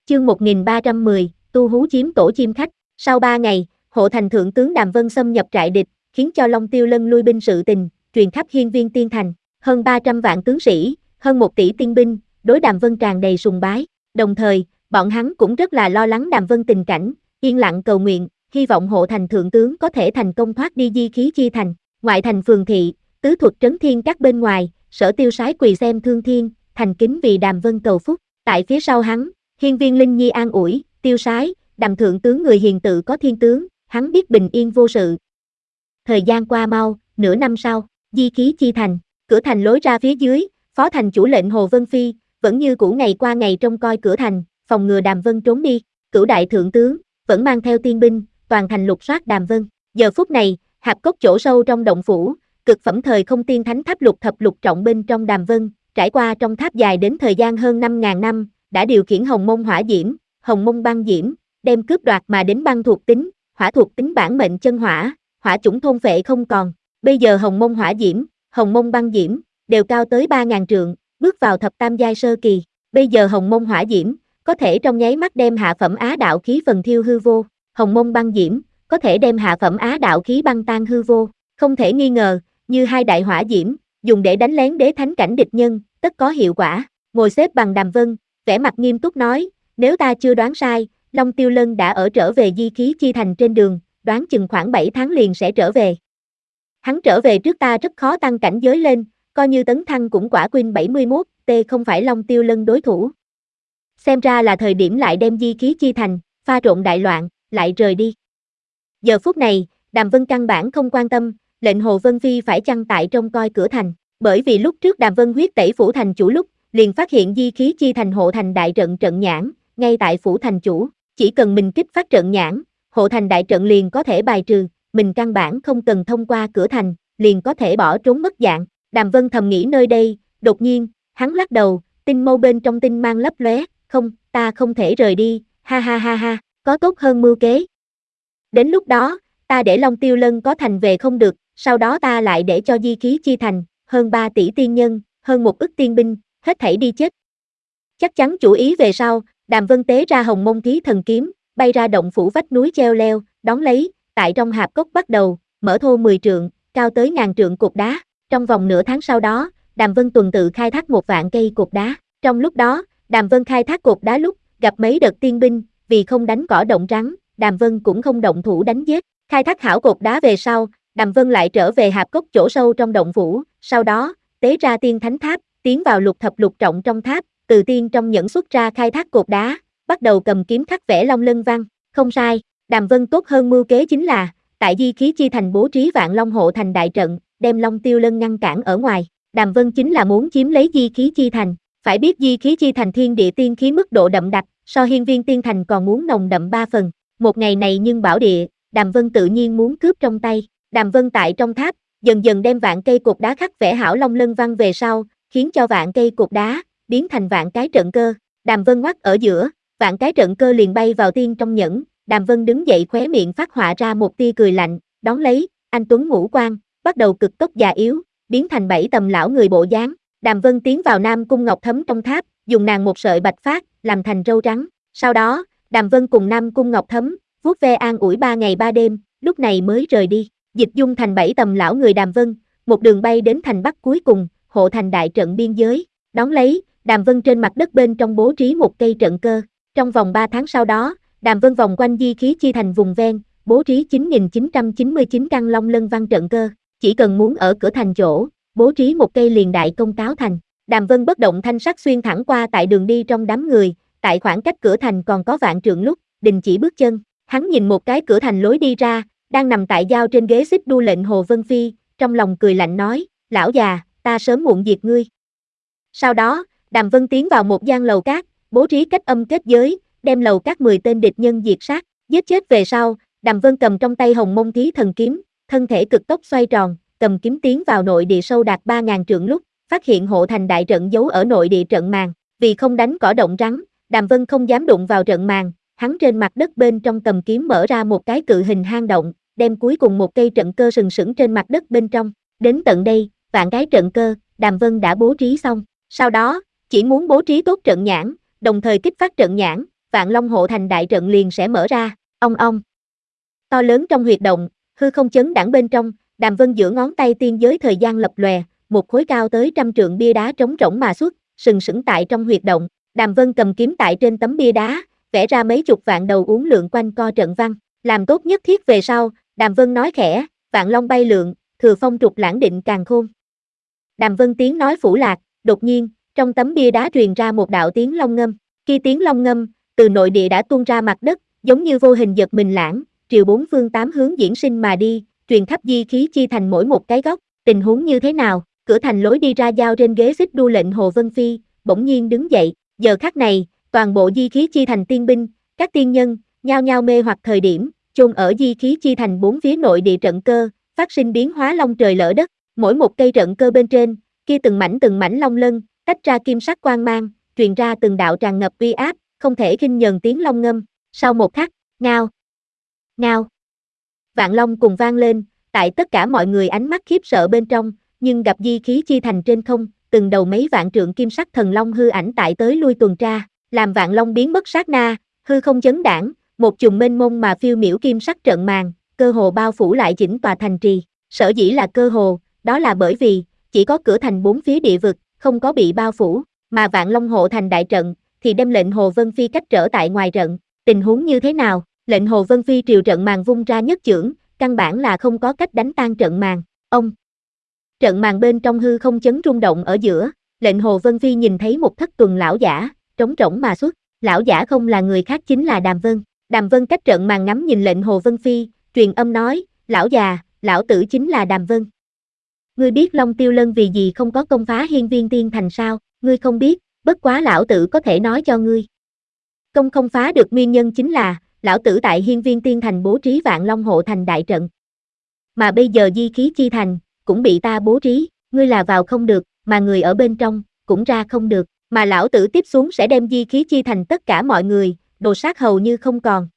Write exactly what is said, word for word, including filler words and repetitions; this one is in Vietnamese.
Chương một nghìn ba trăm mười, tu hú chiếm tổ chim khách. Sau ba ngày, hộ thành thượng tướng Đàm Vân xâm nhập trại địch, khiến cho Long Tiêu Lân lui binh sự tình, truyền khắp hiên viên tiên thành. Hơn ba trăm vạn tướng sĩ, hơn một tỷ tiên binh, đối Đàm Vân tràn đầy sùng bái. Đồng thời, bọn hắn cũng rất là lo lắng Đàm Vân tình cảnh, yên lặng cầu nguyện, hy vọng hộ thành thượng tướng có thể thành công thoát đi di khí chi thành. Ngoại thành phường thị, tứ thuật trấn thiên các bên ngoài, Sở Tiêu sái quỳ xem thương thiên, thành kính vì Đàm Vân cầu phúc. Tại phía sau hắn, hiên viên Linh Nhi an ủi, Tiêu sái, Đàm thượng tướng người hiền tự có thiên tướng, hắn biết bình yên vô sự. Thời gian qua mau, nửa năm sau, di khí chi thành, cửa thành lối ra phía dưới, phó thành chủ lệnh Hồ Vân Phi, vẫn như cũ ngày qua ngày trông coi cửa thành, phòng ngừa Đàm Vân trốn đi. Cửu đại thượng tướng, vẫn mang theo tiên binh, toàn thành lục soát Đàm Vân. Giờ phút này, hạp cốc chỗ sâu trong động phủ, cực phẩm thời không tiên thánh tháp lục thập lục trọng bên trong Đàm Vân, trải qua trong tháp dài đến thời gian hơn năm ngàn năm, đã điều khiển hồng mông hỏa diễm, hồng mông băng diễm, đem cướp đoạt mà đến băng thuộc tính, hỏa thuộc tính bản mệnh chân hỏa, hỏa chủng thôn phệ không còn. Bây giờ hồng mông hỏa diễm, hồng mông băng diễm, đều cao tới ba ngàn trượng, bước vào thập tam giai sơ kỳ. Bây giờ hồng mông hỏa diễm, có thể trong nháy mắt đem hạ phẩm á đạo khí phần thiêu hư vô, hồng mông băng diễm, có thể đem hạ phẩm á đạo khí băng tan hư vô, không thể nghi ngờ, như hai đại hỏa diễm, dùng để đánh lén đế thánh cảnh địch nhân, tất có hiệu quả. Ngồi xếp bằng Đàm Vân, vẻ mặt nghiêm túc nói, nếu ta chưa đoán sai, Long Tiêu Lân đã ở trở về di khí chi thành trên đường, đoán chừng khoảng bảy tháng liền sẽ trở về. Hắn trở về trước ta rất khó tăng cảnh giới lên, coi như tấn thăng cũng quả Quynh bảy mươi mốt, T không phải Long Tiêu Lân đối thủ. Xem ra là thời điểm lại đem di khí chi thành, pha trộn đại loạn, lại rời đi. Giờ phút này, Đàm Vân căn bản không quan tâm, lệnh Hồ Vân Phi phải chăng tại trông coi cửa thành, bởi vì lúc trước Đàm Vân huyết tẩy phủ thành chủ lúc, liền phát hiện di khí chi thành hộ thành đại trận trận nhãn, ngay tại phủ thành chủ, chỉ cần mình kích phát trận nhãn, hộ thành đại trận liền có thể bài trừ, mình căn bản không cần thông qua cửa thành, liền có thể bỏ trốn mất dạng. Đàm Vân thầm nghĩ nơi đây, đột nhiên, hắn lắc đầu, tinh mâu bên trong tinh mang lấp lóe, không, ta không thể rời đi, ha ha ha ha, có tốt hơn mưu kế. Đến lúc đó, ta để Long Tiêu Lân có thành về không được, sau đó ta lại để cho di khí chi thành, hơn ba tỷ tiên nhân, hơn một ức tiên binh, hết thảy đi chết. Chắc chắn chủ ý về sau, Đàm Vân tế ra hồng mông thí thần kiếm, bay ra động phủ vách núi treo leo, đón lấy, tại trong hạp cốc bắt đầu, mở thô mười trượng, cao tới ngàn trượng cột đá. Trong vòng nửa tháng sau đó, Đàm Vân tuần tự khai thác một vạn cây cột đá. Trong lúc đó, Đàm Vân khai thác cột đá lúc, gặp mấy đợt tiên binh, vì không đánh cỏ động rắn, Đàm Vân cũng không động thủ đánh giết. Khai thác hảo cột đá về sau, Đàm Vân lại trở về hạp cốc chỗ sâu trong động phủ, sau đó, tế ra tiên thánh tháp, tiến vào lục thập lục trọng trong tháp, từ tiên trong nhẫn xuất ra khai thác cột đá, bắt đầu cầm kiếm khắc vẽ long lân văn. Không sai, Đàm Vân tốt hơn mưu kế chính là, tại di khí chi thành bố trí vạn long hộ thành đại trận, đem Long Tiêu Lân ngăn cản ở ngoài. Đàm Vân chính là muốn chiếm lấy di khí chi thành. Phải biết di khí chi thành thiên địa tiên khí mức độ đậm đặc, so hiên viên tiên thành còn muốn nồng đậm ba phần. Một ngày này nhưng bảo địa, Đàm Vân tự nhiên muốn cướp trong tay. Đàm Vân tại trong tháp, dần dần đem vạn cây cột đá khắc vẽ hảo long lân văn về sau, khiến cho vạn cây cột đá biến thành vạn cái trận cơ. Đàm Vân ngoắc ở giữa, vạn cái trận cơ liền bay vào tiên trong nhẫn. Đàm Vân đứng dậy khóe miệng phát họa ra một tia cười lạnh, đón lấy, anh tuấn ngũ quan, bắt đầu cực tốc già yếu, biến thành bảy tầm lão người bộ dáng. Đàm Vân tiến vào Nam Cung Ngọc Thấm trong tháp, dùng nàng một sợi bạch phát, làm thành râu trắng. Sau đó, Đàm Vân cùng Nam Cung Ngọc Thấm, vuốt ve an ủi ba ngày ba đêm, lúc này mới rời đi. Dịch dung thành bảy tầm lão người Đàm Vân, một đường bay đến thành Bắc cuối cùng, hộ thành đại trận biên giới. Đón lấy, Đàm Vân trên mặt đất bên trong bố trí một cây trận cơ. Trong vòng ba tháng sau đó, Đàm Vân vòng quanh di khí chi thành vùng ven, bố trí chín nghìn chín trăm chín mươi chín căn long lân văn trận cơ. Chỉ cần muốn ở cửa thành chỗ, bố trí một cây liền đại công cáo thành. Đàm Vân bất động thanh sắc xuyên thẳng qua tại đường đi trong đám người, tại khoảng cách cửa thành còn có vạn trượng lúc, đình chỉ bước chân. Hắn nhìn một cái cửa thành lối đi ra, đang nằm tại giao trên ghế xích đu lệnh Hồ Vân Phi, trong lòng cười lạnh nói, lão già, ta sớm muộn diệt ngươi. Sau đó, Đàm Vân tiến vào một gian lầu cát, bố trí cách âm kết giới, đem lầu cát mười tên địch nhân diệt sát, giết chết về sau, Đàm Vân cầm trong tay hồng mông thí thần kiếm, thân thể cực tốc xoay tròn, cầm kiếm tiến vào nội địa sâu đạt ba ngàn trượng lúc, phát hiện hộ thành đại trận giấu ở nội địa trận màn, vì không đánh cỏ động rắn, Đàm Vân không dám đụng vào trận màn, hắn trên mặt đất bên trong cầm kiếm mở ra một cái cự hình hang động, đem cuối cùng một cây trận cơ sừng sững trên mặt đất bên trong. Đến tận đây, vạn cái trận cơ, Đàm Vân đã bố trí xong. Sau đó, chỉ muốn bố trí tốt trận nhãn, đồng thời kích phát trận nhãn, Vạn Long hộ thành đại trận liền sẽ mở ra, ong ong. To lớn trong huyệt động, hư không chấn đãng bên trong, Đàm Vân giữa ngón tay tiên giới thời gian lập lòe, một khối cao tới trăm trượng bia đá trống rỗng mà xuất, sừng sững tại trong huyệt động. Đàm Vân cầm kiếm tại trên tấm bia đá, vẽ ra mấy chục vạn đầu uốn lượn quanh co trận văn, làm tốt nhất thiết về sau, Đàm Vân nói khẽ, vạn long bay lượn, thừa phong trục lãng định càn khôn. Đàm Vân tiếng nói phủ lạc, đột nhiên, trong tấm bia đá truyền ra một đạo tiếng long ngâm, khi tiếng long ngâm, từ nội địa đã tuôn ra mặt đất, giống như vô hình giật mình lãng, triều bốn phương tám hướng diễn sinh mà đi, truyền khắp di khí chi thành mỗi một cái góc, tình huống như thế nào, cửa thành lối đi ra giao trên ghế xích đu lệnh Hồ Vân Phi, bỗng nhiên đứng dậy, giờ khắc này, toàn bộ di khí chi thành tiên binh, các tiên nhân, nhao nhao mê hoặc thời điểm, chôn ở di khí chi thành bốn phía nội địa trận cơ, phát sinh biến hóa long trời lở đất, mỗi một cây trận cơ bên trên, kia từng mảnh từng mảnh long lân, tách ra kim sắc quang mang, truyền ra từng đạo tràn ngập uy áp, không thể khinh nhờn tiếng long ngâm, sau một khắc, ngao, ngao, vạn long cùng vang lên, tại tất cả mọi người ánh mắt khiếp sợ bên trong, nhưng gặp di khí chi thành trên không, từng đầu mấy vạn trượng kim sắc thần long hư ảnh tại tới lui tuần tra, làm vạn long biến mất sát na, hư không chấn đãng, một chùm mênh mông mà phiêu miểu kim sắc trận màn, cơ hồ bao phủ lại chỉnh tòa thành trì, sở dĩ là cơ hồ, đó là bởi vì, chỉ có cửa thành bốn phía địa vực, không có bị bao phủ, mà vạn long hộ thành đại trận, thì đem lệnh Hồ Vân Phi cách trở tại ngoài trận, tình huống như thế nào, lệnh Hồ Vân Phi triều trận màn vung ra nhất chưởng, căn bản là không có cách đánh tan trận màn, ông. Trận màn bên trong hư không chấn rung động ở giữa, lệnh Hồ Vân Phi nhìn thấy một thất tuần lão giả, trống rỗng mà xuất, lão giả không là người khác chính là Đàm Vân. Đàm Vân cách trận màn ngắm nhìn lệnh Hồ Vân Phi, truyền âm nói, lão già, lão tử chính là Đàm Vân. Ngươi biết Long Tiêu Lân vì gì không có công phá hiên viên tiên thành sao, ngươi không biết, bất quá lão tử có thể nói cho ngươi. Công không phá được nguyên nhân chính là, lão tử tại hiên viên tiên thành bố trí vạn long hộ thành đại trận. Mà bây giờ di khí chi thành, cũng bị ta bố trí, ngươi là vào không được, mà người ở bên trong, cũng ra không được, mà lão tử tiếp xuống sẽ đem di khí chi thành tất cả mọi người, đồ sát hầu như không còn,